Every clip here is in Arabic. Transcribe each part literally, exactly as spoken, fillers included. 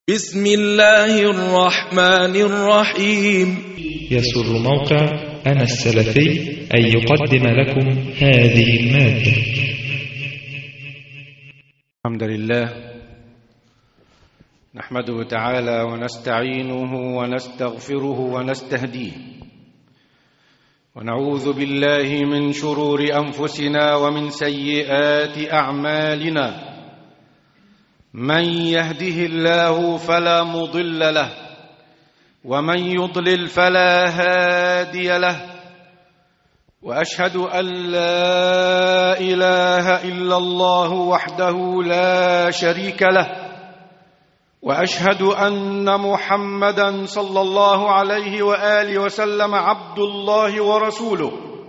بسم الله الرحمن الرحيم. يسر موقع أنا السلفي أن يقدم لكم هذه المادة. الحمد لله نحمده تعالى ونستعينه ونستغفره ونستهديه، ونعوذ بالله من شرور أنفسنا ومن سيئات أعمالنا. من يهده الله فلا مضل له، ومن يضلل فلا هادي له، وأشهد أن لا إله إلا الله وحده لا شريك له، وأشهد أن محمدًا صلى الله عليه وآله وسلم عبد الله ورسوله.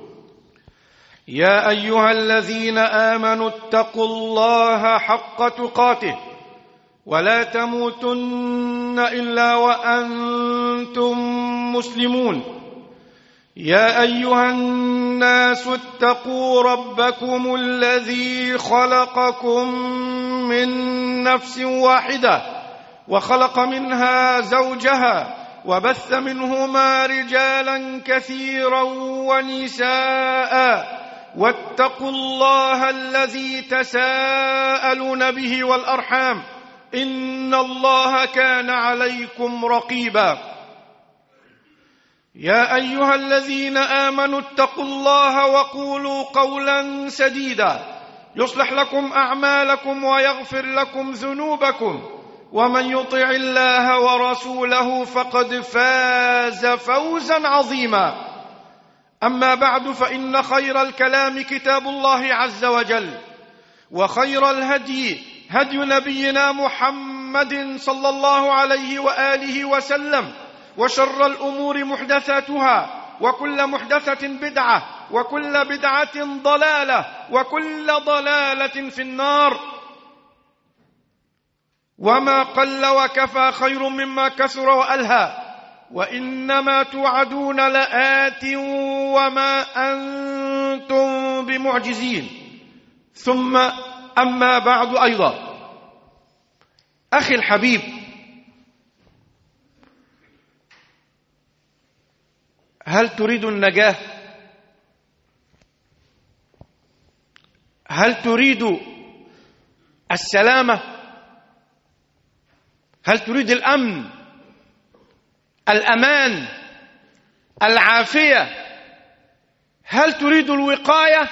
يا أيها الذين آمنوا اتقوا الله حق تقاته ولا تموتن إلا وأنتم مسلمون. يا أيها الناس اتقوا ربكم الذي خلقكم من نفس واحدة وخلق منها زوجها وبث منهما رجالا كثيرا ونساء، واتقوا الله الذي تساءلون به والأرحام إن الله كان عليكم رقيبا. يا أيها الذين آمنوا اتقوا الله وقولوا قولا سديدا يصلح لكم أعمالكم ويغفر لكم ذنوبكم، ومن يطع الله ورسوله فقد فاز فوزا عظيما. أما بعد، فإن خير الكلام كتاب الله عز وجل، وخير الهدي هدي نبينا محمد صلى الله عليه وآله وسلم، وشر الأمور محدثاتها، وكل محدثة بدعة، وكل بدعة ضلالة، وكل ضلالة في النار. وما قل وكفى خير مما كثر وألهى، وإنما توعدون لآت وما أنتم بمعجزين. ثم أما بعد، أيضا أخي الحبيب، هل تريد النجاة؟ هل تريد السلامة؟ هل تريد الأمن، الأمان، العافية؟ هل تريد الوقاية؟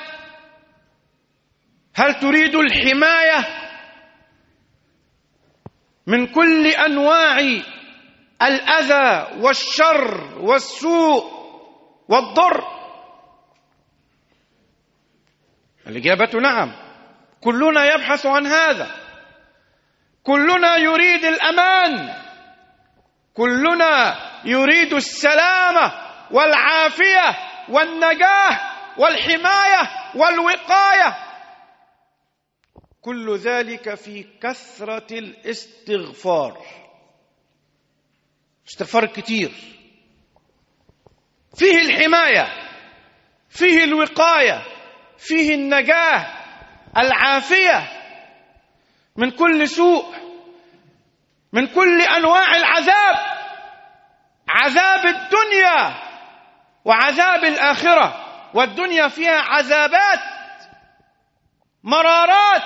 هل تريد الحماية من كل أنواع الأذى والشر والسوء والضر؟ الإجابة نعم، كلنا يبحث عن هذا، كلنا يريد الأمان، كلنا يريد السلامة والعافية والنجاة والحماية والوقاية. كل ذلك في كثرة الاستغفار، استغفار كتير، فيه الحماية، فيه الوقاية، فيه النجاة، العافية من كل سوء، من كل أنواع العذاب، عذاب الدنيا وعذاب الآخرة. والدنيا فيها عذابات، مرارات،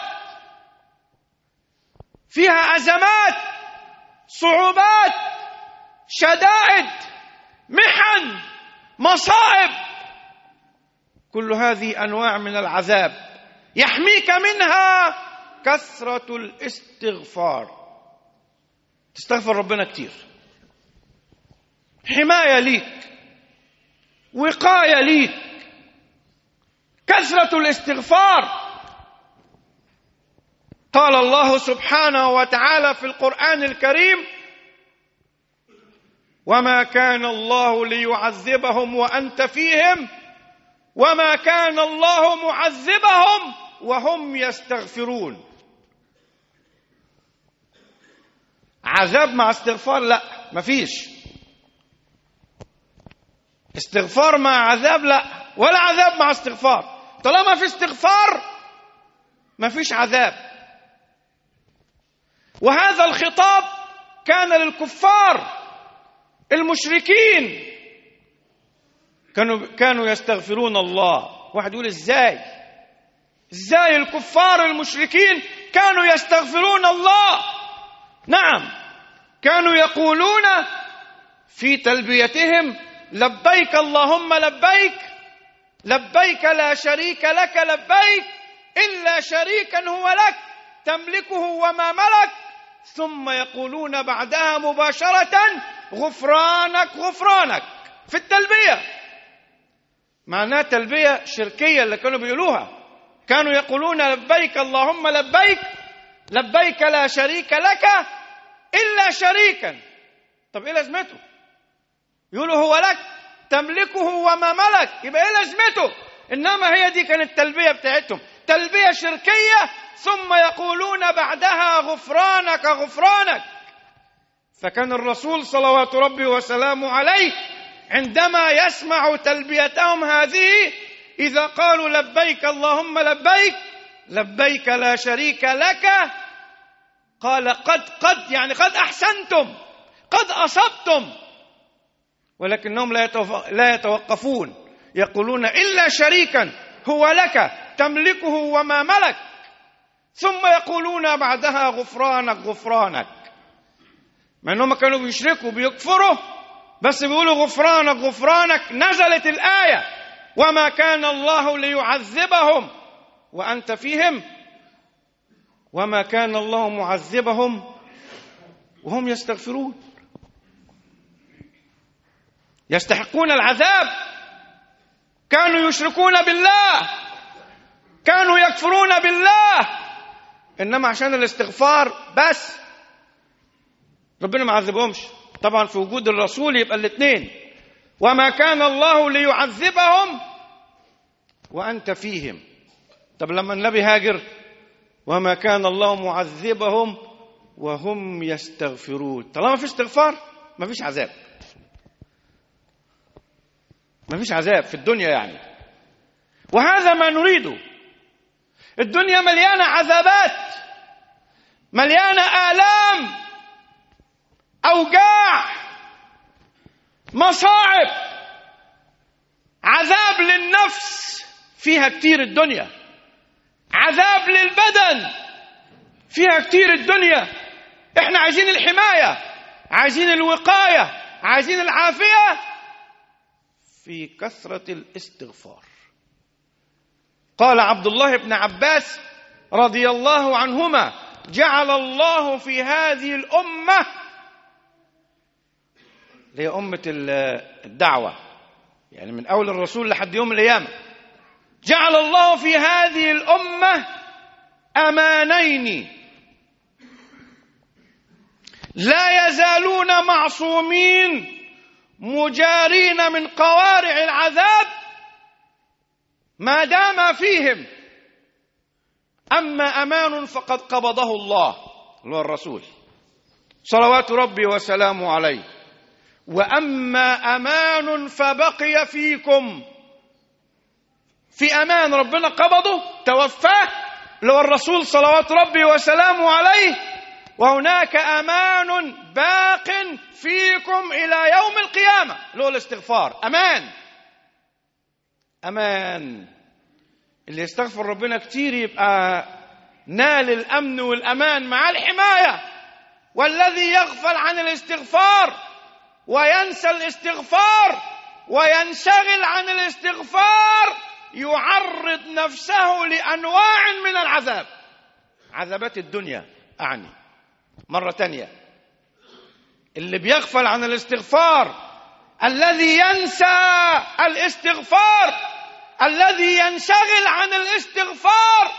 فيها أزمات، صعوبات، شدائد، محن، مصائب. كل هذه أنواع من العذاب يحميك منها كثرة الاستغفار. تستغفر ربنا كتير، حماية ليك، وقاية ليك، كثرة الاستغفار. قال الله سبحانه وتعالى في القرآن الكريم: وما كان الله ليعذبهم وأنت فيهم وما كان الله معذبهم وهم يستغفرون. عذاب مع استغفار؟ لا، مفيش. استغفار مع عذاب؟ لا، ولا عذاب مع استغفار. طالما في استغفار مفيش عذاب. وهذا الخطاب كان للكفار المشركين كانوا كانوا يستغفرون الله. واحد يقول ازاي ازاي الكفار المشركين كانوا يستغفرون الله؟ نعم، كانوا يقولون في تلبيتهم لبيك اللهم لبيك لبيك لا شريك لك لبيك إلا شريكا هو لك تملكه وما ملك، ثم يقولون بعدها مباشرة غفرانك غفرانك في التلبية. معناها تلبية شركية اللي كانوا بيقولوها. كانوا يقولون لبيك اللهم لبيك لبيك لا شريك لك إلا شريكا. طب إيه لازمته؟ يقولوا هو لك تملكه وما ملك، يبقى إيه لازمته؟ إنما هي دي كانت التلبية بتاعتهم، تلبية شركية، ثم يقولون بعدها غفرانك غفرانك. فكان الرسول صلوات ربي وسلامه عليه عندما يسمع تلبيتهم هذه إذا قالوا لبيك اللهم لبيك لبيك لا شريك لك، قال قد قد يعني قد أحسنتم قد أصبتم، ولكنهم لا يتوقفون، يقولون إلا شريكا هو لك تملكه وما ملك، ثم يقولون بعدها غفرانك غفرانك. مع أنهم كانوا بيشركوا بيكفروا بس بيقولوا غفرانك غفرانك. نزلت الآية وما كان الله ليعذبهم وأنت فيهم وما كان الله معذبهم وهم يستغفرون. يستحقون العذاب، كانوا يشركون بالله، كانوا يكفرون بالله، إنما عشان الاستغفار بس ربنا ما عذبهمش. طبعا في وجود الرسول يبقى الاثنين، وما كان الله ليعذبهم وأنت فيهم. طب لما النبي هاجر وما كان الله معذبهم وهم يستغفرون. طالما في استغفار ما فيش عذاب، ما فيش عذاب في الدنيا يعني. وهذا ما نريده. الدنيا مليانة عذابات، مليانة آلام، أوجاع، مصاعب، عذاب للنفس فيها كتير الدنيا، عذاب للبدن فيها كتير الدنيا. احنا عايزين الحماية، عايزين الوقاية، عايزين العافية في كثرة الاستغفار. قال عبد الله بن عباس رضي الله عنهما جعل الله في هذه الأمة، اللي هي أمة الدعوة يعني من أول الرسول لحد يوم القيامة، جعل الله في هذه الأمة أمانين لا يزالون معصومين مجارين من قوارع العذاب ما دام فيهم. أما أمان فقد قبضه الله، اللي هو الرسول صلوات ربي وسلامه عليه، وأما أمان فبقي فيكم. في أمان ربنا قبضه توفاه اللي هو الرسول صلوات ربي وسلامه عليه، وهناك أمان باق فيكم إلى يوم القيامة اللي هو الاستغفار. أمان أمان اللي يستغفر ربنا كتير يبقى نال الأمن والأمان مع الحماية. والذي يغفل عن الاستغفار وينسى الاستغفار وينشغل عن الاستغفار يعرض نفسه لأنواع من العذاب، عذابات الدنيا أعني. مرة تانية، اللي بيغفل عن الاستغفار، الذي ينسى الاستغفار، الذي ينشغل عن الاستغفار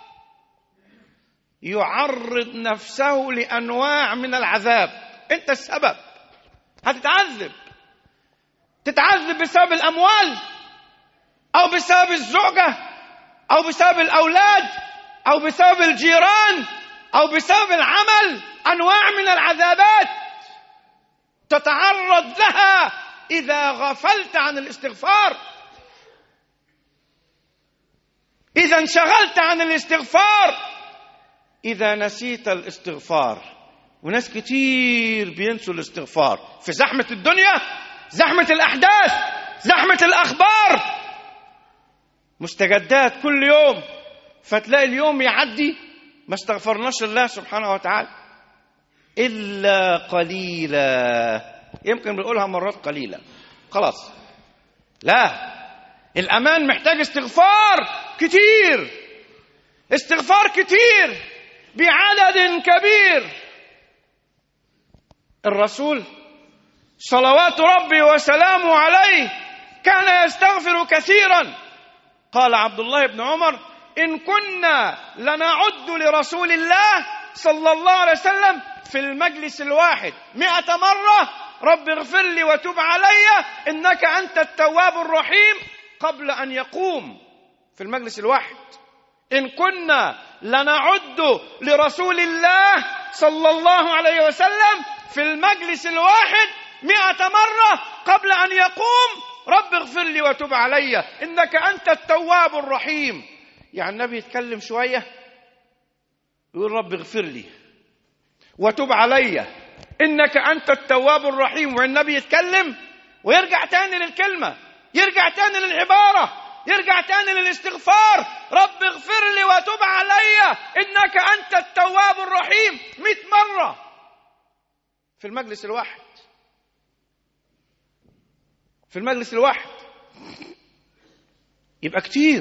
يعرض نفسه لأنواع من العذاب. أنت السبب، هتتعذب. تتعذب بسبب الأموال، أو بسبب الزوجة، أو بسبب الأولاد، أو بسبب الجيران، أو بسبب العمل. أنواع من العذابات تتعرض لها إذا غفلت عن الاستغفار، إذا انشغلت عن الاستغفار، إذا نسيت الاستغفار. وناس كتير بينسوا الاستغفار في زحمة الدنيا، زحمة الأحداث، زحمة الأخبار، مستجدات كل يوم، فتلاقي اليوم يعدي ما استغفرناش الله سبحانه وتعالى إلا قليلا. يمكن بنقولها مرات قليلة خلاص. لا، الأمان محتاج استغفار كتير، استغفار كتير بعدد كبير. الرسول صلوات ربي وسلامه عليه كان يستغفر كثيرا. قال عبد الله بن عمر: إن كنا لنعد لرسول الله صلى الله عليه وسلم في المجلس الواحد مئة مرة رب اغفر لي وتب علي إنك أنت التواب الرحيم قبل أن يقوم. في المجلس الواحد إن كنا لنعد لرسول الله صلى الله عليه وسلم في المجلس الواحد مئة مرة قبل أن يقوم رب اغفر لي وتب علي إنك أنت التواب الرحيم. يعني النبي يتكلم شوية يقول رب اغفر لي وتب علي إنك أنت التواب الرحيم، والنبي يتكلم ويرجع تاني للكلمة، يرجع تاني للعبارة، يرجع تاني للاستغفار، رب اغفر لي وتب علي إنك أنت التواب الرحيم مئة مرة في المجلس الواحد. في المجلس الواحد يبقى كتير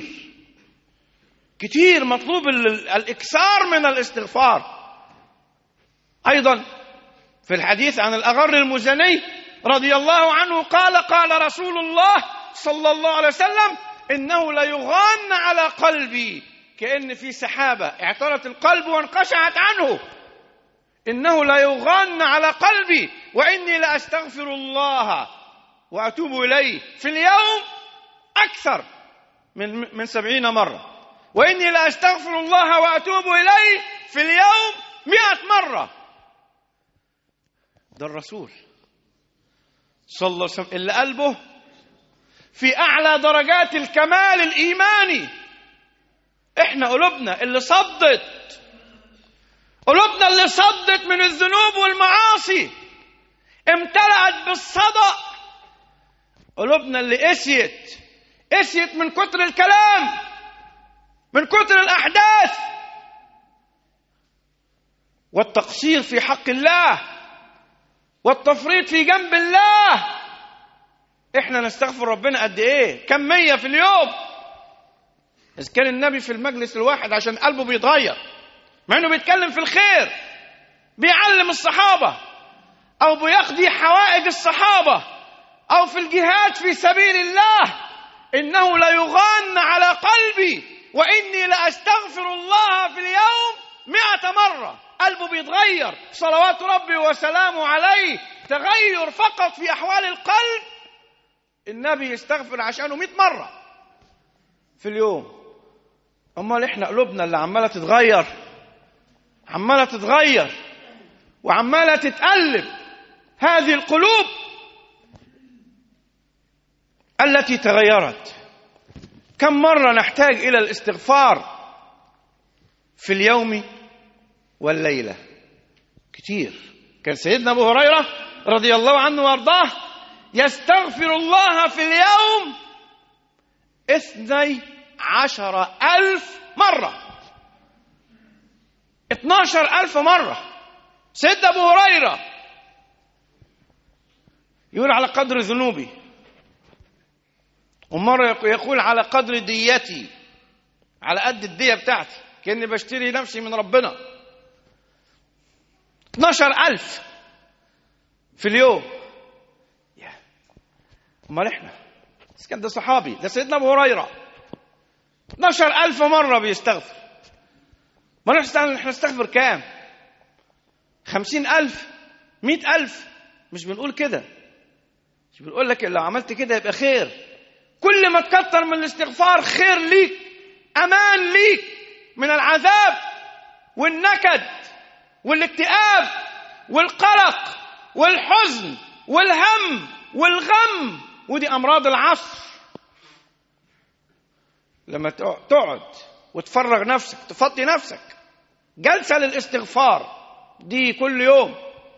كتير مطلوب الإكثار من الاستغفار. أيضا في الحديث عن الأغر المزني رضي الله عنه قال: قال رسول الله صلى الله عليه وسلم: إنه ليغان على قلبي، كأن في سحابة اعترت القلب وانقشعت عنه. إنه ليغان على قلبي وإني لأستغفر الله وأتوب إليه في اليوم أكثر من من سبعين مرة، وإني لأستغفر الله وأتوب إليه في اليوم مئة مرة. ده الرسول صلى الله عليه وسلم اللي قلبه في أعلى درجات الكمال الإيماني. إحنا قلوبنا اللي صدت، قلوبنا اللي صدت من الذنوب والمعاصي، امتلأت بالصدأ. قلوبنا اللي قسيت قسيت من كتر الكلام، من كتر الأحداث والتقصير في حق الله والتفريط في جنب الله. احنا نستغفر ربنا قد ايه؟ كم مية في اليوم؟ إذا كان النبي في المجلس الواحد عشان قلبه بيتغير، مع انه بيتكلم في الخير، بيعلم الصحابة او بيقضي حوائج الصحابة او في الجهاد في سبيل الله، انه ليغان على قلبي واني لاستغفر الله في اليوم مئة مرة. قلبه بيتغير صلوات ربي وسلامه عليه، تغير فقط في احوال القلب النبي يستغفر عشانه مئة مرة في اليوم. امال احنا قلوبنا اللي عماله تتغير، عماله تتغير وعماله تتقلب. هذه القلوب التي تغيرت، كم مرة نحتاج إلى الاستغفار في اليوم والليلة؟ كتير. كان سيدنا أبو هريرة رضي الله عنه وارضاه يستغفر الله في اليوم اثني عشر ألف مرة، اتناشر ألف مرة. سيدنا أبو هريرة يقول على قدر ذنوبي، ومرة يقول على قدر ديتي، على قد الدية بتاعتي، كأني بشتري نفسي من ربنا. اتناشر ألف في اليوم. امال احنا؟ بس كان ده صحابي، ده سيدنا ابو هريره اتناشر ألف مرة بيستغفر. ما احنا نستغفر كام؟ خمسين ألف؟ مئة ألف؟ مش بنقول كده، مش بنقول لك لو عملت كده يبقى خير. كل ما تكتر من الاستغفار خير ليك، أمان ليك من العذاب والنكد والاكتئاب والقلق والحزن والهم والغم، ودي أمراض العصر. لما تقعد وتفرغ نفسك، تفضي نفسك، جلسة للاستغفار، دي كل يوم،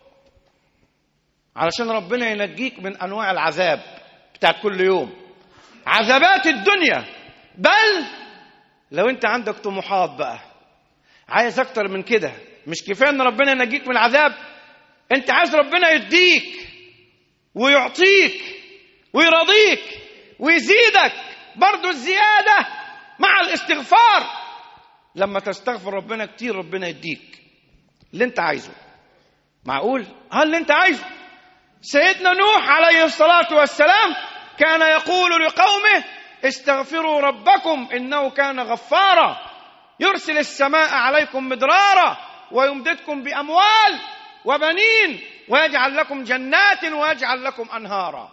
علشان ربنا ينجيك من أنواع العذاب بتاعت كل يوم، عذابات الدنيا. بل لو انت عندك طموحات بقى، عايز اكتر من كده، مش كفايه ان ربنا ينجيك من العذاب، انت عايز ربنا يديك ويعطيك ويرضيك ويزيدك برضو الزياده مع الاستغفار. لما تستغفر ربنا كتير ربنا يديك اللي انت عايزه. معقول؟ هل اللي انت عايزه؟ سيدنا نوح عليه الصلاه والسلام كان يقول لقومه: استغفروا ربكم إنه كان غفارا يرسل السماء عليكم مدرارا ويمددكم بأموال وبنين ويجعل لكم جنات ويجعل لكم أنهارا.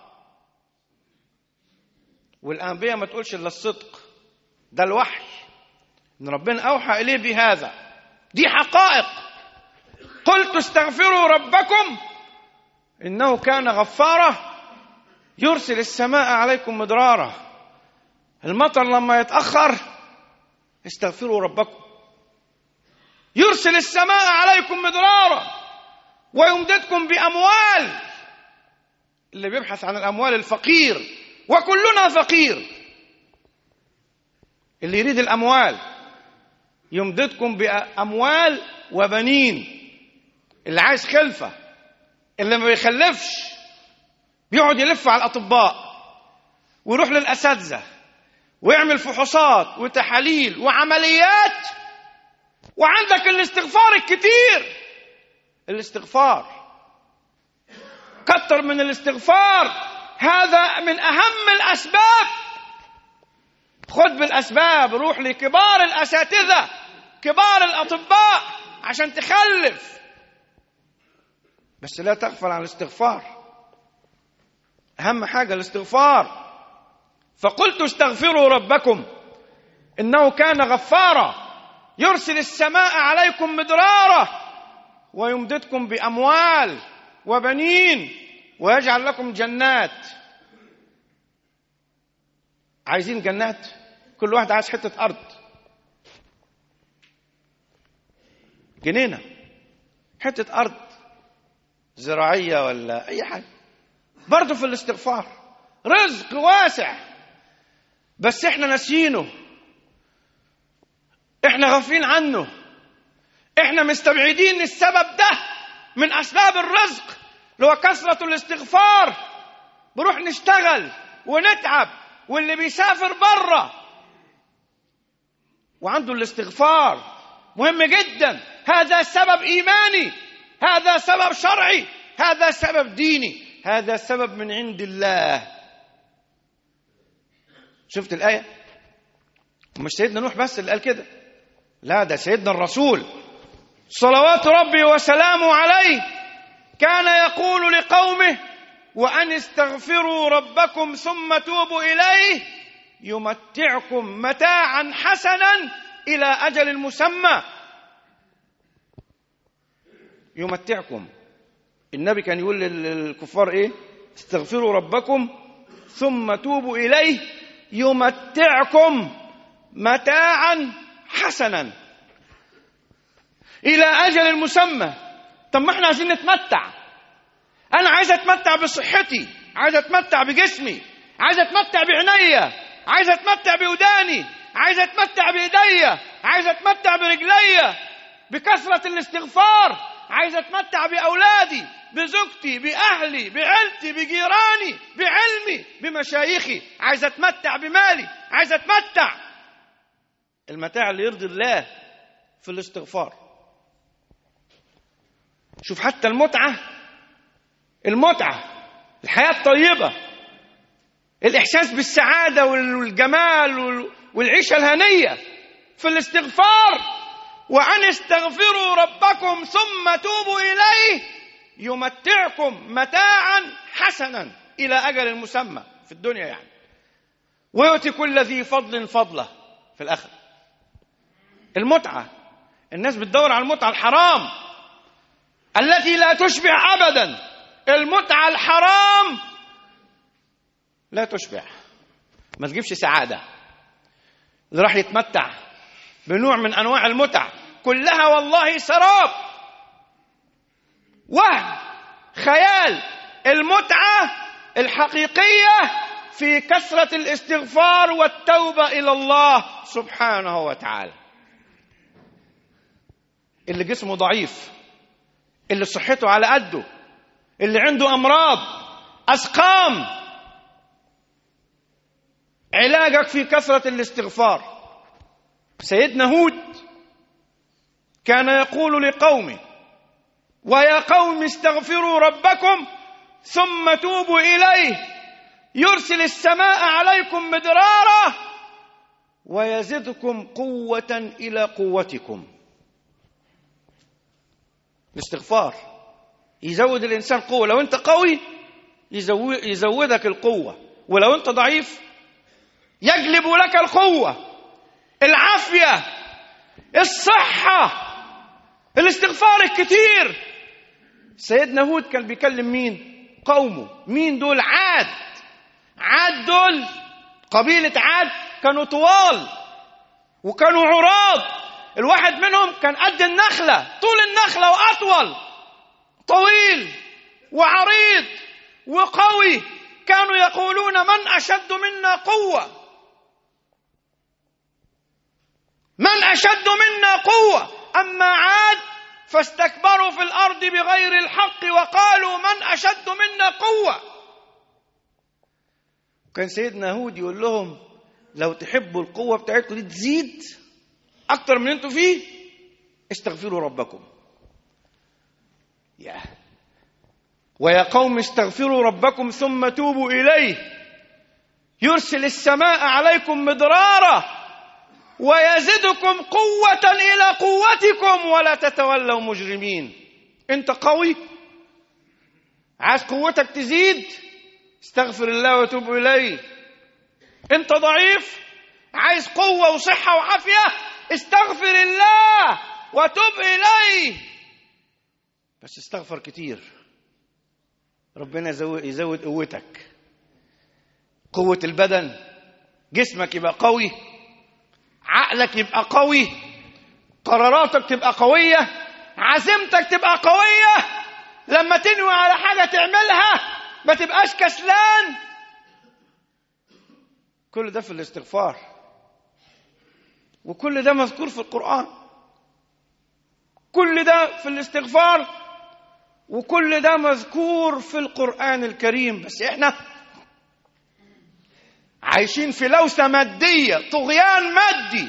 والأنبياء ما تقولش إلا الصدق، ده الوحي إن ربنا أوحى إليه بهذا، دي حقائق. قلت استغفروا ربكم إنه كان غفارا يرسل السماء عليكم مدرارا. المطر لما يتأخر استغفروا ربكم، يرسل السماء عليكم مدرارا ويمددكم بأموال. اللي بيبحث عن الأموال الفقير، وكلنا فقير، اللي يريد الأموال يمددكم بأموال وبنين. اللي عايز خلفة، اللي ما بيخلفش بيقعد يلف على الأطباء ويروح للأساتذة ويعمل فحوصات وتحاليل وعمليات، وعندك الاستغفار الكتير. الاستغفار كتر من الاستغفار، هذا من أهم الأسباب. خد بالأسباب، روح لكبار الأساتذة كبار الأطباء عشان تخلف، بس لا تغفل عن الاستغفار. أهم حاجة الاستغفار. فقلت استغفروا ربكم إنه كان غفارا يرسل السماء عليكم مدرارا ويمددكم بأموال وبنين ويجعل لكم جنات. عايزين جنات؟ كل واحد عايز حتة أرض، جنينة، حتة أرض زراعية ولا أي حاجة. برضو في الاستغفار رزق واسع، بس احنا ناسيينه، احنا غافلين عنه، احنا مستبعدين السبب ده من أسباب الرزق اللي هو كثرة الاستغفار. بروح نشتغل ونتعب، واللي بيسافر بره وعنده الاستغفار مهم جدا. هذا سبب إيماني، هذا سبب شرعي، هذا سبب ديني، هذا سبب من عند الله. شفت الآية؟ مش سيدنا نوح بس اللي قال كده، لا، ده سيدنا الرسول صلوات ربي وسلامه عليه كان يقول لقومه: وأن استغفروا ربكم ثم توبوا إليه يمتعكم متاعا حسنا إلى أجل مسمى. يمتعكم. النبي كان يقول للكفار إيه؟ استغفروا ربكم ثم توبوا إليه يمتعكم متاعا حسنا إلى أجل مسمى. طب ما احنا عايزين نتمتع. أنا عايز أتمتع بصحتي، عايز أتمتع بجسمي، عايز أتمتع بعينيا، عايز أتمتع بوداني، عايز أتمتع بإيديا، عايز أتمتع برجليا بكثرة الاستغفار، عايز أتمتع بأولادي، بزوجتي، بأهلي، بعيلتي، بجيراني، بعلمي، بمشايخي، عايز أتمتع بمالي، عايز أتمتع. المتاع اللي يرضي الله في الاستغفار. شوف حتى المتعة، المتعة، الحياة الطيبة، الإحساس بالسعادة والجمال والعيشة الهنية في الاستغفار. وأن استغفروا ربكم ثم توبوا إليه يمتعكم متاعا حسنا إلى أجل مسمى في الدنيا يعني، ويؤتي كل ذي فضل فضله في الآخرة. المتعة، الناس بتدور على المتعة الحرام التي لا تشبع أبدا. المتعة الحرام لا تشبع، ما تجيبش سعادة. اللي راح يتمتع بنوع من أنواع المتع كلها والله سراب، وهم، خيال. المتعة الحقيقية في كثرة الاستغفار والتوبة إلى الله سبحانه وتعالى. اللي جسمه ضعيف، اللي صحته على قده، اللي عنده أمراض أسقام، علاجك في كثرة الاستغفار. سيدنا هود كان يقول لقومه: ويا قوم استغفروا ربكم ثم توبوا إليه يرسل السماء عليكم مدرارا ويزدكم قوة إلى قوتكم. الاستغفار يزود الإنسان قوة. لو أنت قوي يزودك القوة، ولو أنت ضعيف يجلب لك القوة، العافية، الصحة. الاستغفار الكتير. سيدنا هود كان بيكلم مين؟ قومه. مين دول؟ عاد. عاد دول قبيلة عاد كانوا طوال وكانوا عراض. الواحد منهم كان قد النخلة، طول النخلة وأطول، طويل وعريض وقوي. كانوا يقولون: من أشد منا قوة، من أشد منا قوة. أما عاد فاستكبروا في الأرض بغير الحق وقالوا: من أشد منا قوة. كان سيدنا هود يقول لهم: لو تحبوا القوة بتاعتكم دي تزيد أكتر من أنتوا فيه استغفروا ربكم. يا ويا قوم استغفروا ربكم ثم توبوا إليه يرسل السماء عليكم مدرارا ويزدكم قوة إلى قوتكم ولا تتولوا مجرمين. أنت قوي، عايز قوتك تزيد، استغفر الله وتوب إليه. أنت ضعيف، عايز قوة وصحة وعافية، استغفر الله وتوب إليه. بس استغفر كتير، ربنا يزود قوتك، قوة البدن، جسمك يبقى قوي، عقلك يبقى قوي، قراراتك تبقى قوية، عزيمتك تبقى قوية. لما تنوي على حاجة تعملها ما تبقاش كسلان. كل ده في الاستغفار، وكل ده مذكور في القرآن. كل ده في الاستغفار وكل ده مذكور في القرآن الكريم. بس احنا عايشين في لوسة مادية، طغيان مادي.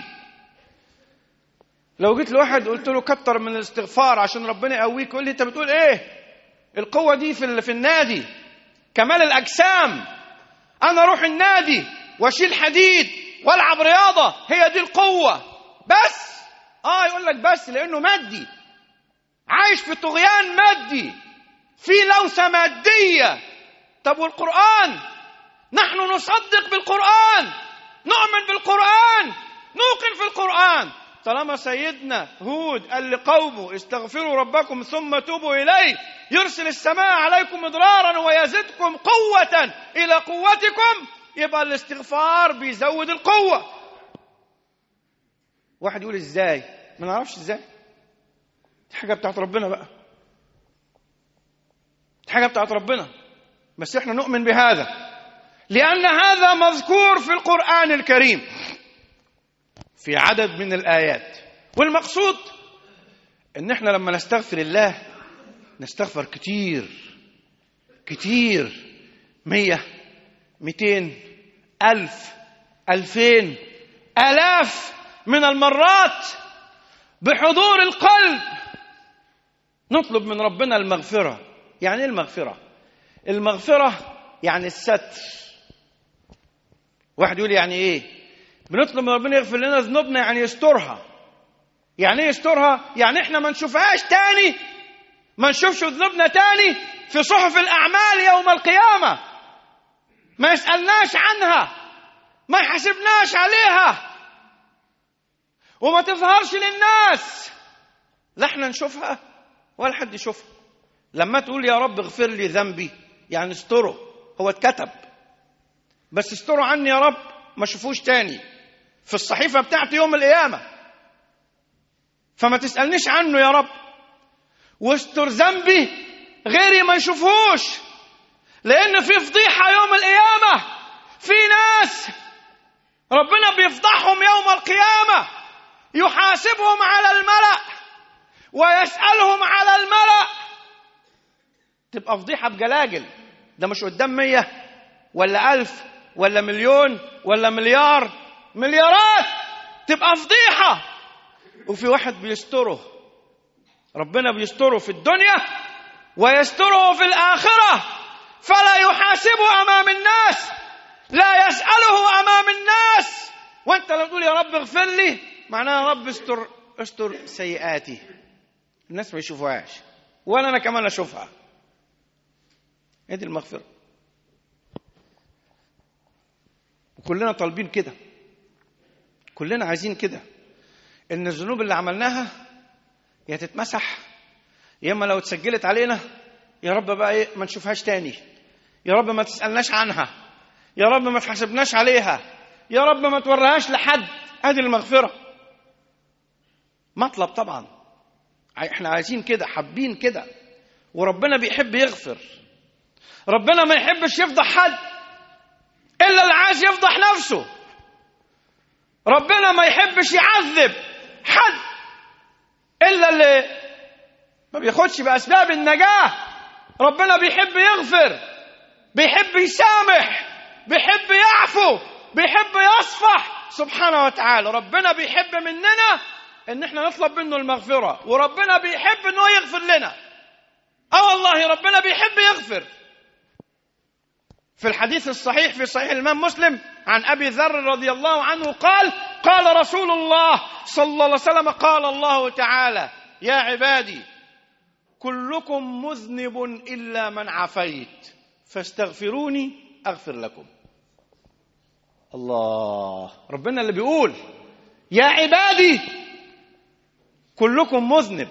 لو جيت لواحد قلت له كتر من الاستغفار عشان ربنا يقويك، يقول لي: انت بتقول ايه؟ القوة دي في في النادي، كمال الأجسام. أنا أروح النادي وأشيل حديد وألعب رياضة، هي دي القوة بس. آه يقول لك بس لأنه مادي، عايش في طغيان مادي، في لوسة مادية. طب والقرآن؟ نحن نصدق بالقرآن، نؤمن بالقرآن، نوقن في القرآن. طالما سيدنا هود قال لقومه: استغفروا ربكم ثم توبوا إليه يرسل السماء عليكم مدرارا ويزدكم قوة إلى قوتكم، يبقى الاستغفار بيزود القوة. واحد يقول: إزاي؟ ما نعرفش إزاي، دي حاجة بتاعت ربنا بقى، دي حاجة بتاعت ربنا. بس احنا نؤمن بهذا لأن هذا مذكور في القرآن الكريم في عدد من الآيات. والمقصود إن احنا لما نستغفر الله نستغفر كتير كتير، مية، ميتين، ألف، ألفين، آلاف من المرات، بحضور القلب. نطلب من ربنا المغفرة. يعني ايه المغفرة؟ المغفرة يعني الستر. واحد يقول: يعني ايه؟ بنطلب من ربنا يغفر لنا ذنوبنا، يعني يسترها. يعني ايه يسترها؟ يعني احنا ما نشوفهاش تاني، ما نشوفش ذنوبنا تاني في صحف الأعمال يوم القيامة، ما يسألناش عنها، ما يحاسبناش عليها، وما تظهرش للناس، لا احنا نشوفها ولا حد يشوفها. لما تقول: يا رب اغفر لي ذنبي، يعني استره، هو اتكتب، بس استره عني يا رب، ما شوفوش تاني في الصحيفة بتاعتي يوم القيامة، فما تسألنيش عنه يا رب. واستر ذنبي غيري ما يشوفهوش، لأن في فضيحة يوم القيامة. في ناس ربنا بيفضحهم يوم القيامة، يحاسبهم على الملأ ويسألهم على الملأ. تبقى فضيحة بجلاجل، ده مش قدام مية ولا ألف ولا مليون ولا مليار، مليارات، تبقى فضيحة. وفي واحد بيستره، ربنا بيستره في الدنيا ويستره في الآخرة، فلا يحاسبه أمام الناس، لا يسأله أمام الناس. وانت لو تقول يا رب اغفر لي، معناها يا رب استر استر سيئاتي، الناس ما يشوفوهاش ولا انا كمان اشوفها. هذه المغفرة. وكلنا طالبين كده، كلنا عايزين كده، ان الذنوب اللي عملناها يا تتمسح، يا اما لو اتسجلت علينا يا رب بقى ايه ما نشوفهاش تاني، يا رب ما تسألناش عنها، يا رب ما تحاسبناش عليها، يا رب ما توريهاش لحد. هذه المغفرة مطلب طبعا، احنا عايزين كده، حابين كده، وربنا بيحب يغفر. ربنا ما يحبش يفضح حد إلا اللي عايز يفضح نفسه. ربنا ما يحبش يعذب حد إلا اللي ما بياخدش بأسباب النجاة. ربنا بيحب يغفر، بيحب يسامح، بيحب يعفو، بيحب يصفح سبحانه وتعالى. ربنا بيحب مننا ان احنا نطلب منه المغفرة، وربنا بيحب انه يغفر لنا. اه والله ربنا بيحب يغفر. في الحديث الصحيح في صحيح الإمام مسلم عن أبي ذر رضي الله عنه قال: قال رسول الله صلى الله عليه وسلم: قال الله تعالى: يا عبادي كلكم مذنب إلا من عفيت فاستغفروني أغفر لكم. الله، ربنا اللي بيقول يا عبادي كلكم مذنب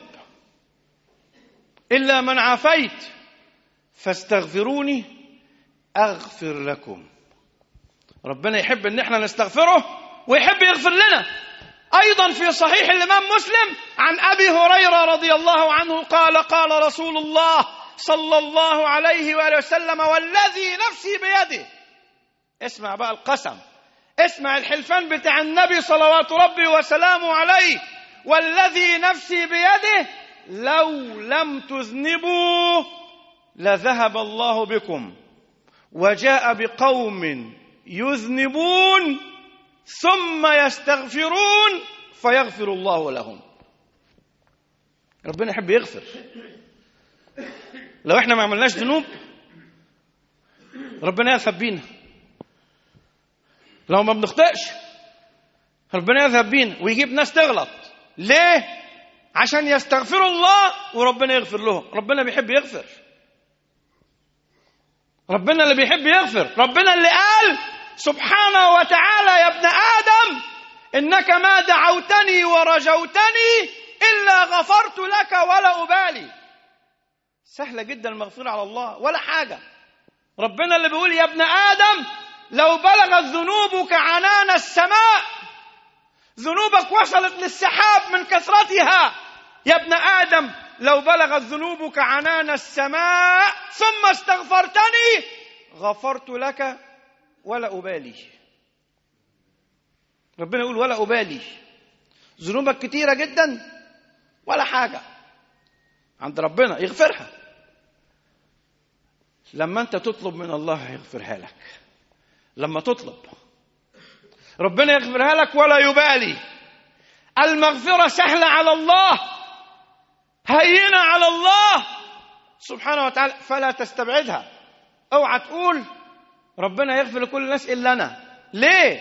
إلا من عفيت فاستغفروني أغفر لكم. ربنا يحب ان احنا نستغفره ويحب يغفر لنا. ايضا في صحيح الامام مسلم عن ابي هريره رضي الله عنه قال: قال رسول الله صلى الله عليه واله وسلم: والذي نفسي بيده. اسمع بقى القسم، اسمع الحلفان بتاع النبي صلوات ربي وسلامه عليه: والذي نفسي بيده لو لم تذنبوا لذهب الله بكم وجاء بقوم يذنبون ثم يستغفرون فيغفر الله لهم. ربنا يحب يغفر. لو احنا ما عملناش ذنوب ربنا يذهب بينا. لو ما بنخطئش ربنا يذهب بينا ويجيب ناس تغلط. ليه؟ عشان يستغفروا الله وربنا يغفر لهم. ربنا بيحب يغفر. ربنا اللي بيحب يغفر. ربنا اللي قال سبحانه وتعالى: يا ابن آدم إنك ما دعوتني ورجوتني إلا غفرت لك ولا أبالي. سهلة جدا المغفرة على الله، ولا حاجة. ربنا اللي بيقول: يا ابن آدم لو بلغت ذنوبك عنان السماء، ذنوبك وصلت للسحاب من كثرتها، يا ابن آدم لو بلغت ذنوبك عنان السماء ثم استغفرتني غفرت لك ولا أبالي. ربنا يقول ولا أبالي. ذنوبك كتيرة جدا ولا حاجة عند ربنا، يغفرها. لما أنت تطلب من الله يغفرها لك. لما تطلب ربنا يغفرها لك ولا يبالي. المغفرة سهلة على الله، هينة على الله سبحانه وتعالى، فلا تستبعدها. اوعى تقول ربنا يغفر لكل الناس إلا أنا. ليه؟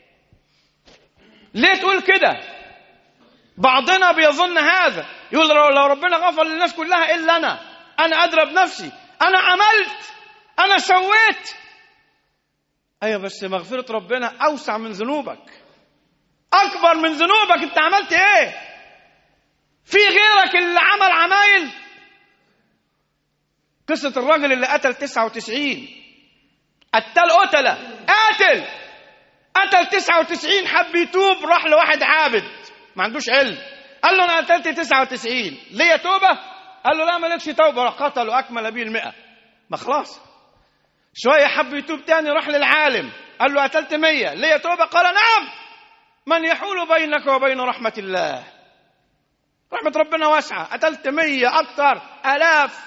ليه تقول كده؟ بعضنا بيظن هذا، يقول لو ربنا غفر للناس كلها إلا أنا، أنا أدرى بنفسي، أنا عملت، أنا سويت. أيوة، بس مغفرة ربنا أوسع من ذنوبك، أكبر من ذنوبك. أنت عملت إيه؟ في غيرك اللي عمل عمايل. قصة الراجل اللي قتل تسعة وتسعين، قتل قتلة، قاتل قتل تسعة وتسعين، حب يتوب، راح لواحد عابد ما عندوش علم، قال له أنا قتلت تسعة وتسعين، ليه توبة؟ قال له لا مالكش توبة، راح قتله أكمل به المئة. ما خلاص. شوية حب يتوب تاني، راح للعالم قال له قتلت مية، ليه توبة؟ قال نعم. من يحول بينك وبين رحمة الله؟ رحمة ربنا واسعة. قتلت مية، أكثر، آلاف.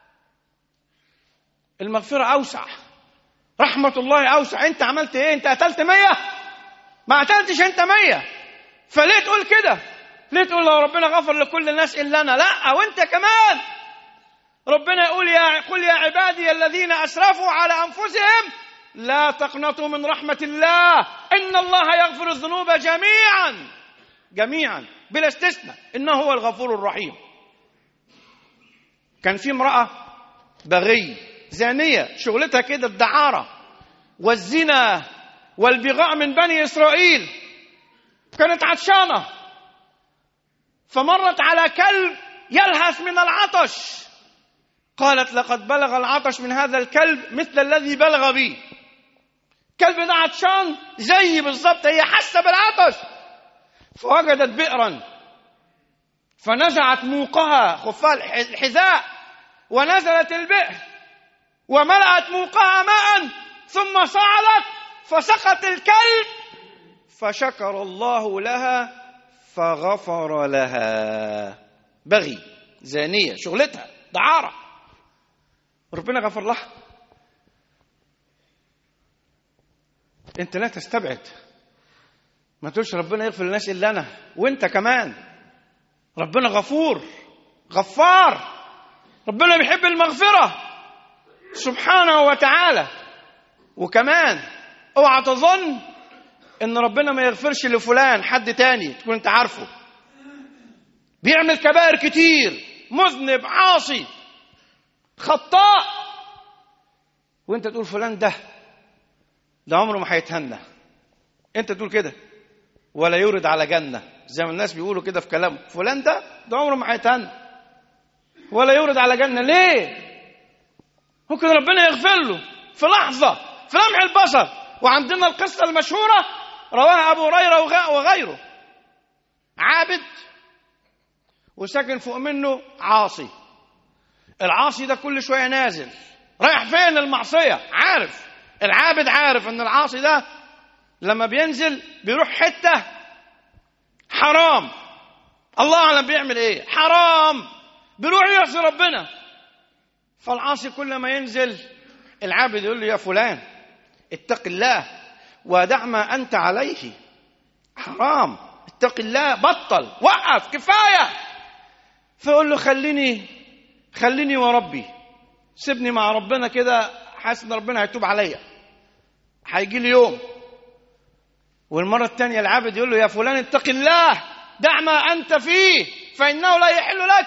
المغفرة أوسع، رحمة الله أوسع. أنت عملت إيه؟ أنت قتلت مية؟ ما قتلتش أنت مية، فليه تقول كده؟ ليه تقول لو ربنا غفر لكل الناس إلا أنا؟ لا، وأنت كمان. ربنا يقول يا قل يا عبادي الذين أسرفوا على أنفسهم لا تقنطوا من رحمة الله إن الله يغفر الذنوب جميعا جميعا بلا استثناء إنه هو الغفور الرحيم. كان في امرأة بغي زانية، شغلتها كده الدعارة والزنا والبغاء من بني إسرائيل. كانت عطشانة، فمرت على كلب يلهث من العطش. قالت لقد بلغ العطش من هذا الكلب مثل الذي بلغ بي. كلب ده عطشان زي بالضبط، هي حاسة بالعطش. فوجدت بئرا فنزعت موقها، خفها الحذاء، ونزلت البئر وملأت موقها ماء، ثم صعدت فسقت الكلب، فشكر الله لها فغفر لها. بغي زانية، شغلتها دعارة، ربنا غفر لها. انت لا تستبعد، ما تقولش ربنا يغفر للناس الا انا، وانت كمان. ربنا غفور غفار، ربنا بيحب المغفرة سبحانه وتعالى. وكمان اوعى تظن ان ربنا ما يغفرش لفلان حد تاني تكون انت عارفه بيعمل كبائر كتير، مذنب، عاصي، خطاء، وانت تقول فلان ده ده عمره ما هيتهنى. انت تقول كده ولا يورد على جنة، زي ما الناس بيقولوا كده في كلامه، فلان ده ده عمره ما هيتهنى ولا يورد على جنة. ليه؟ ممكن ربنا يغفر له في لحظة، في لمح البصر. وعندنا القصة المشهورة رواها أبو هريرة وغيره، عابد وساكن فوق منه عاصي. العاصي ده كل شوية نازل، رايح فين؟ المعصية. عارف العابد، عارف ان العاصي ده لما بينزل بيروح حتة حرام، الله أعلم بيعمل ايه، حرام، بيروح يعصي ربنا. فالعاصي كل ما ينزل العابد يقول له يا فلان اتق الله ودع ما أنت عليه، حرام، اتق الله، بطل، وقف، كفاية. فيقول له خليني خليني وربي، سيبني مع ربنا كده، حاسس ان ربنا هيتوب عليا، هيجي لي يوم. والمرة الثانية العابد يقول له يا فلان اتق الله دع ما أنت فيه فإنه لا يحل لك.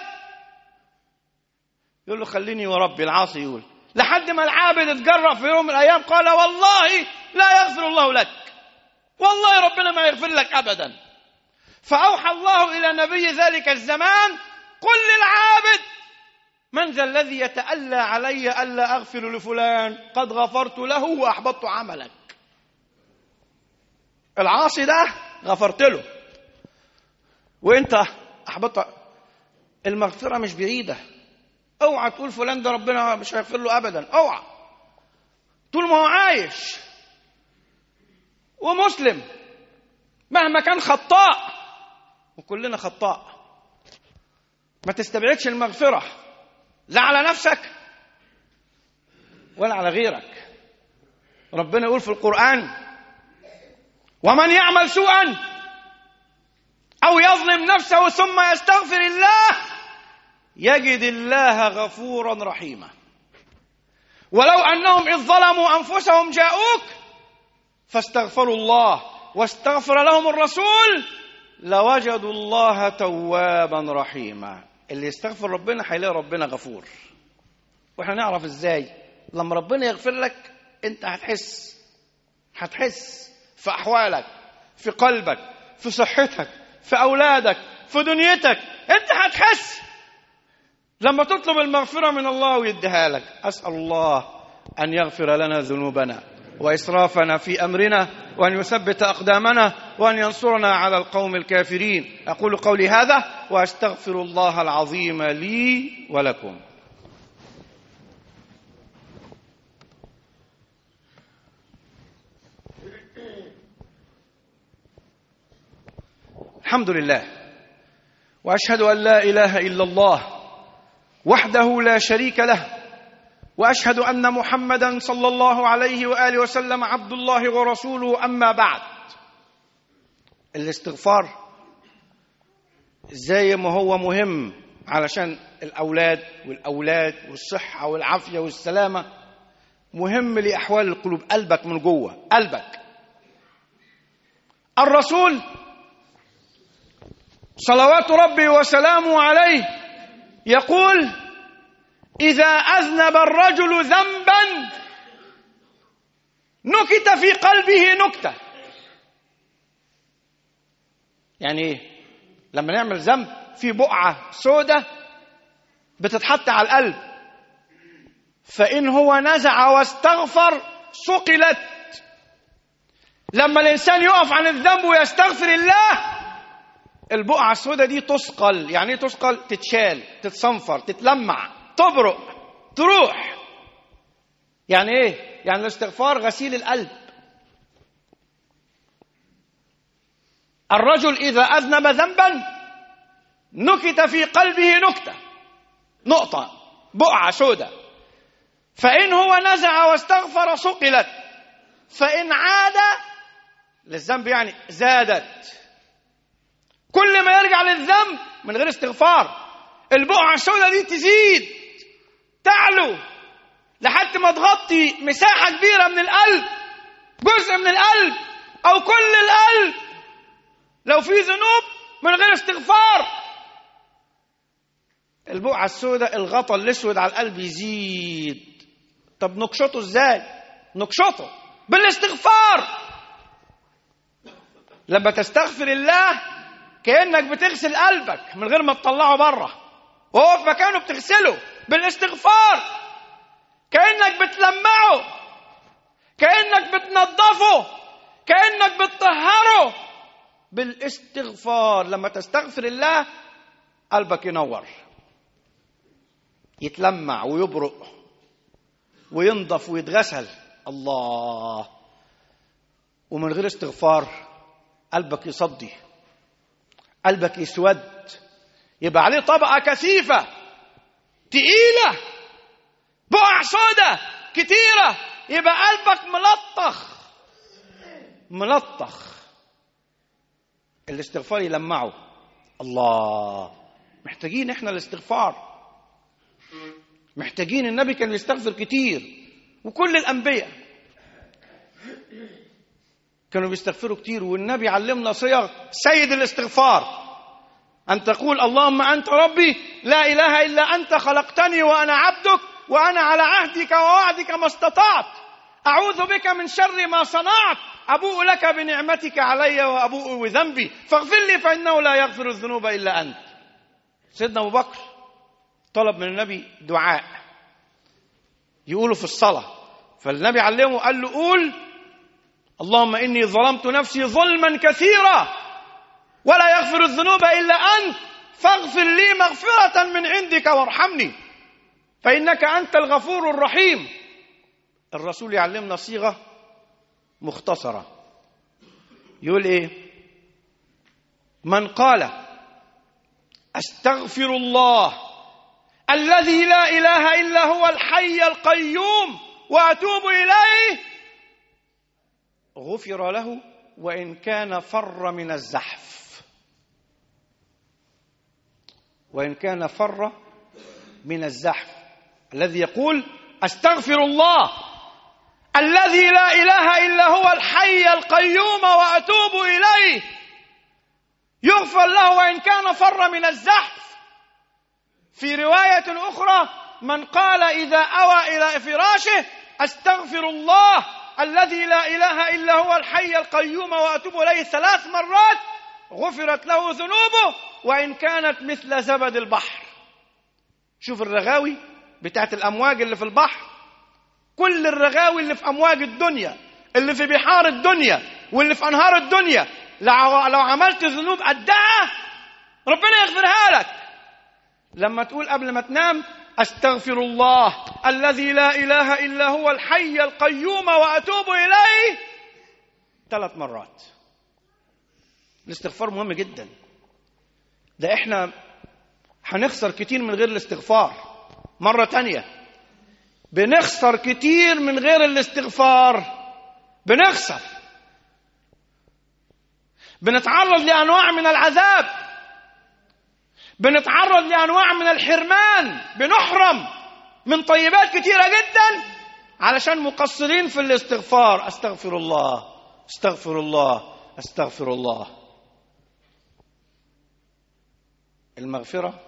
يقول له خليني وربي، العاصي يقول، لحد ما العابد اتجرأ في يوم من الأيام قال والله لا يغفر الله لك، والله ربنا ما يغفر لك أبدا. فأوحى الله إلى نبي ذلك الزمان قل للعابد من ذا الذي يتألى علي ألا أغفر لفلان قد غفرت له وأحبطت عملك. العاصي ده غفرت له وانت أحبطت. المغفرة مش بعيدة، اوعى تقول فلان ده ربنا مش هيغفر له أبدا، اوعى. طول ما هو عايش ومسلم مهما كان خطاء، وكلنا خطاء، ما تستبعدش المغفرة لا على نفسك ولا على غيرك. ربنا يقول في القرآن ومن يعمل سوءا أو يظلم نفسه ثم يستغفر الله يجد الله غفورا رحيما. ولو أنهم إذ ظلموا أنفسهم جاءوك فاستغفروا الله واستغفر لهم الرسول لوجدوا الله توابا رحيما. اللي يستغفر ربنا هيلاقي ربنا غفور. واحنا نعرف ازاي؟ لما ربنا يغفر لك انت هتحس هتحس في احوالك، في قلبك، في صحتك، في اولادك، في دنيتك، انت هتحس لما تطلب المغفرة من الله ويديها لك. اسأل الله ان يغفر لنا ذنوبنا وإسرافنا في أمرنا، وأن يثبت أقدامنا، وأن ينصرنا على القوم الكافرين. أقول قولي هذا وأستغفر الله العظيم لي ولكم. الحمد لله، وأشهد أن لا إله إلا الله وحده لا شريك له، وأشهد أن محمدًا صلى الله عليه وآله وسلم عبد الله ورسوله. أما بعد، الاستغفار زي ما هو مهم علشان الأولاد والأولاد والصحة والعافية والسلامة، مهم لأحوال القلوب، قلبك من جوه، قلبك. الرسول صلوات ربي وسلامه عليه يقول: إذا أذنب الرجل ذنبا نكت في قلبه نكتة. يعني إيه؟ لما نعمل ذنب في بقعة سودة بتتحط على القلب، فإن هو نزع واستغفر صقلت. لما الإنسان يقف عن الذنب ويستغفر الله، البقعة السودة دي تثقل. يعني إيه تثقل؟ تتشال، تتصنفر، تتلمع، تبرق، تروح. يعني ايه؟ يعني الاستغفار غسيل القلب. الرجل إذا أذنب ذنبا نكت في قلبه نكتة، نقطة، بقعة سودة، فإن هو نزع واستغفر صقلت، فإن عاد للذنب يعني زادت. كل ما يرجع للذنب من غير استغفار، البقعة السودة دي تزيد، تعلو لحد ما تغطي مساحة كبيرة من القلب، جزء من القلب أو كل القلب. لو في ذنوب من غير استغفار، البقعة السوداء، الغطا الأسود على القلب يزيد. طب نكشطه إزاي؟ نكشطه بالاستغفار. لما تستغفر الله كأنك بتغسل قلبك من غير ما تطلعه بره، وهو في مكانه بتغسله بالاستغفار. كأنك بتلمعه، كأنك بتنظفه، كأنك بتطهره بالاستغفار. لما تستغفر الله قلبك ينور، يتلمع ويبرق وينضف ويتغسل. الله. ومن غير استغفار قلبك يصدي، قلبك يسود، يبقى عليه طبقة كثيفة تقيلة، بقع سودة كتيرة، يبقى قلبك ملطخ ملطخ. الاستغفار يلمعه. الله. محتاجين احنا الاستغفار، محتاجين. النبي كان يستغفر كتير، وكل الأنبياء كانوا بيستغفروا كتير. والنبي علمنا صيغ سيد الاستغفار، أن تقول: اللهم أنت ربي لا إله إلا أنت، خلقتني وأنا عبدك، وأنا على عهدك ووعدك ما استطعت، أعوذ بك من شر ما صنعت، أبوء لك بنعمتك علي وأبوء بذنبي، فاغفر لي فإنه لا يغفر الذنوب إلا أنت. سيدنا أبو بكر طلب من النبي دعاء يقوله في الصلاة، فالنبي علمه قال له: قول: اللهم إني ظلمت نفسي ظلما كثيرا ولا يغفر الذنوب إلا أنت، فاغفر لي مغفرة من عندك وارحمني فإنك أنت الغفور الرحيم. الرسول يعلمنا صيغة مختصرة، يقول إيه؟ من قال: أستغفر الله الذي لا إله إلا هو الحي القيوم وأتوب إليه، غفر له وإن كان فر من الزحف. وإن كان فر من الزحف. الذي يقول: أستغفر الله الذي لا إله إلا هو الحي القيوم وأتوب إليه، يغفر له وإن كان فر من الزحف. في رواية أخرى: من قال إذا أوى إلى فراشه: أستغفر الله الذي لا إله إلا هو الحي القيوم وأتوب إليه ثلاث مرات، غفرت له ذنوبه وإن كانت مثل زبد البحر. شوف الرغاوي بتاعت الأمواج اللي في البحر، كل الرغاوي اللي في أمواج الدنيا اللي في بحار الدنيا واللي في أنهار الدنيا، لو عملت ذنوب قدها ربنا يغفرها لك. لما تقول قبل ما تنام أستغفر الله الذي لا إله إلا هو الحي القيوم وأتوب إليه ثلاث مرات. الاستغفار مهم جدا. ده احنا هنخسر كتير من غير الاستغفار. مرة تانية، بنخسر كتير من غير الاستغفار. بنخسر، بنتعرض لأنواع من العذاب، بنتعرض لأنواع من الحرمان، بنحرم من طيبات كتيرة جدا علشان مقصرين في الاستغفار. أستغفر الله أستغفر الله أستغفر الله. المغفرة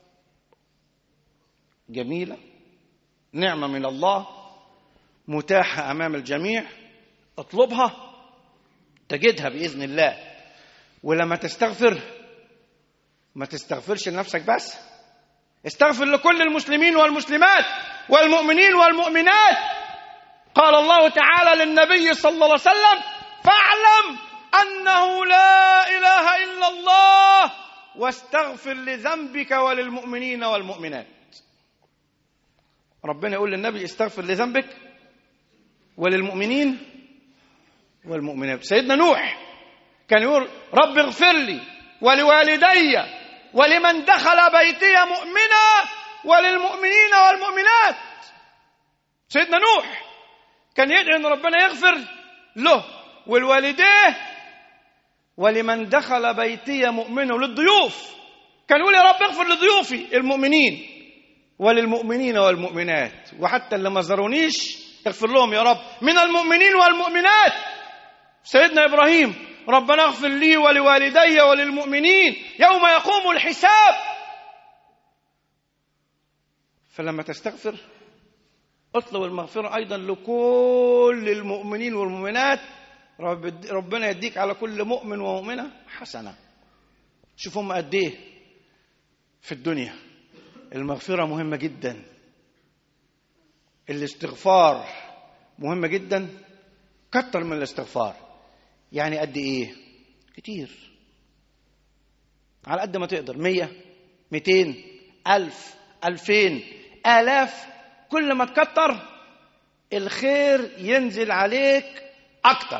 جميلة، نعمة من الله متاحة أمام الجميع. اطلبها تجدها بإذن الله. ولما تستغفر ما تستغفرش لنفسك بس، استغفر لكل المسلمين والمسلمات والمؤمنين والمؤمنات. قال الله تعالى للنبي صلى الله عليه وسلم: فاعلم أنه لا إله إلا الله واستغفر لذنبك وللمؤمنين والمؤمنات. ربنا يقول للنبي استغفر لذنبك وللمؤمنين والمؤمنات. سيدنا نوح كان يقول: رب اغفر لي ولوالدي ولمن دخل بيتي مؤمنا وللمؤمنين والمؤمنات. سيدنا نوح كان يدعي ان ربنا يغفر له والوالديه ولمن دخل بيتي مؤمنا، وللضيوف كان يقول: يا رب اغفر لضيوفي المؤمنين وللمؤمنين والمؤمنات، وحتى اللي ما زارونيش اغفر لهم يا رب من المؤمنين والمؤمنات. سيدنا إبراهيم: ربنا اغفر لي ولوالدي وللمؤمنين يوم يقوم الحساب. فلما تستغفر اطلب المغفرة أيضا لكل المؤمنين والمؤمنات. ربنا يديك على كل مؤمن ومؤمنة حسنة. شوفوا هم قد ايه في الدنيا. المغفرة مهمة جدا، الاستغفار مهمة جدا. كتر من الاستغفار. يعني قد ايه؟ كتير، على قد ما تقدر. مية، ميتين، ألف، ألفين، آلاف. كل ما تكتر الخير ينزل عليك أكتر.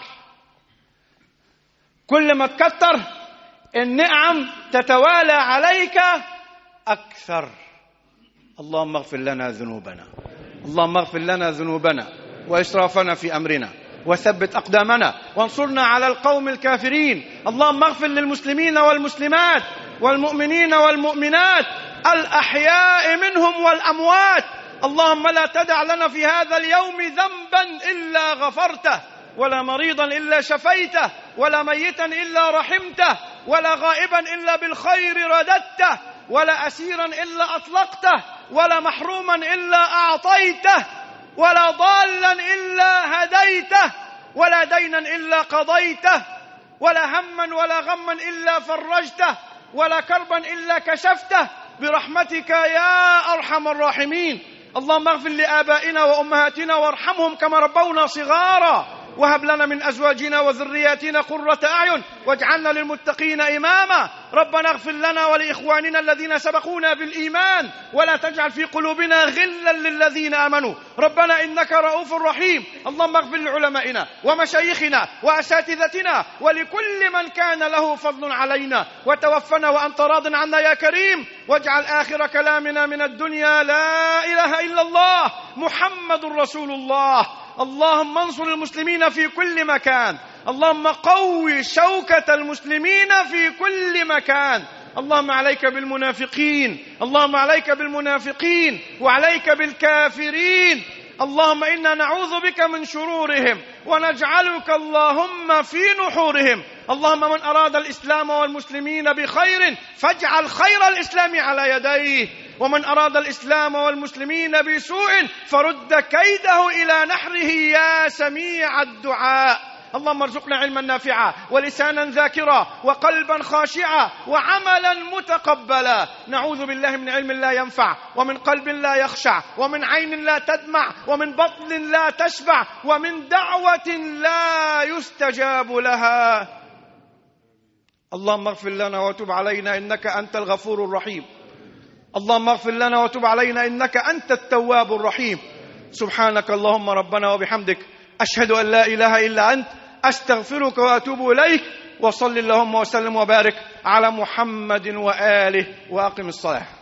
كل ما تكتر النعم تتوالى عليك أكثر. اللهم اغفر لنا ذنوبنا، اللهم اغفر لنا ذنوبنا وإسرافنا في أمرنا وثبت أقدامنا وانصرنا على القوم الكافرين. اللهم اغفر للمسلمين والمسلمات والمؤمنين والمؤمنات الأحياء منهم والأموات. اللهم لا تدع لنا في هذا اليوم ذنبا إلا غفرته، ولا مريضا إلا شفيته، ولا ميتا إلا رحمته، ولا غائبا إلا بالخير رددته، ولا أسيرا إلا أطلقته، ولا محروما إلا أعطيته، ولا ضالا إلا هديته، ولا دينا إلا قضيته، ولا هما ولا غما إلا فرجته، ولا كربا إلا كشفته برحمتك يا أرحم الراحمين. اللهم اغفر لآبائنا وأمهاتنا وارحمهم كما ربونا صغارا، وهب لنا من أزواجنا وذرياتنا قرة أعين واجعلنا للمتقين إماما. ربنا اغفر لنا ولإخواننا الذين سبقونا بالإيمان ولا تجعل في قلوبنا غلا للذين آمنوا ربنا إنك رؤوف رحيم. اللهم اغفر لعلمائنا ومشايخنا وأساتذتنا ولكل من كان له فضل علينا، وتوفنا وأنت راض عنا يا كريم، واجعل آخر كلامنا من الدنيا لا إله إلا الله محمد رسول الله. اللهم انصر المسلمين في كل مكان، اللهم قوي شوكة المسلمين في كل مكان. اللهم عليك بالمنافقين، اللهم عليك بالمنافقين وعليك بالكافرين. اللهم إنا نعوذ بك من شرورهم ونجعلك اللهم في نحورهم. اللهم من أراد الإسلام والمسلمين بخير فاجعل خير الإسلام على يديه، ومن أراد الإسلام والمسلمين بسوء فرد كيده إلى نحره يا سميع الدعاء. اللهم ارزقنا علما نافعا ولسانا ذاكرا وقلبا خاشعا وعملا متقبلا. نعوذ بالله من علم لا ينفع ومن قلب لا يخشع ومن عين لا تدمع ومن بطن لا تشبع ومن دعوة لا يستجاب لها. اللهم اغفر لنا وتب علينا إنك أنت الغفور الرحيم. اللهم اغفر لنا وتب علينا إنك أنت التواب الرحيم. سبحانك اللهم ربنا وبحمدك أشهد أن لا إله إلا أنت أستغفرك وأتوب إليك. وصل اللهم وسلم وبارك على محمد وآله وأقم الصلاة.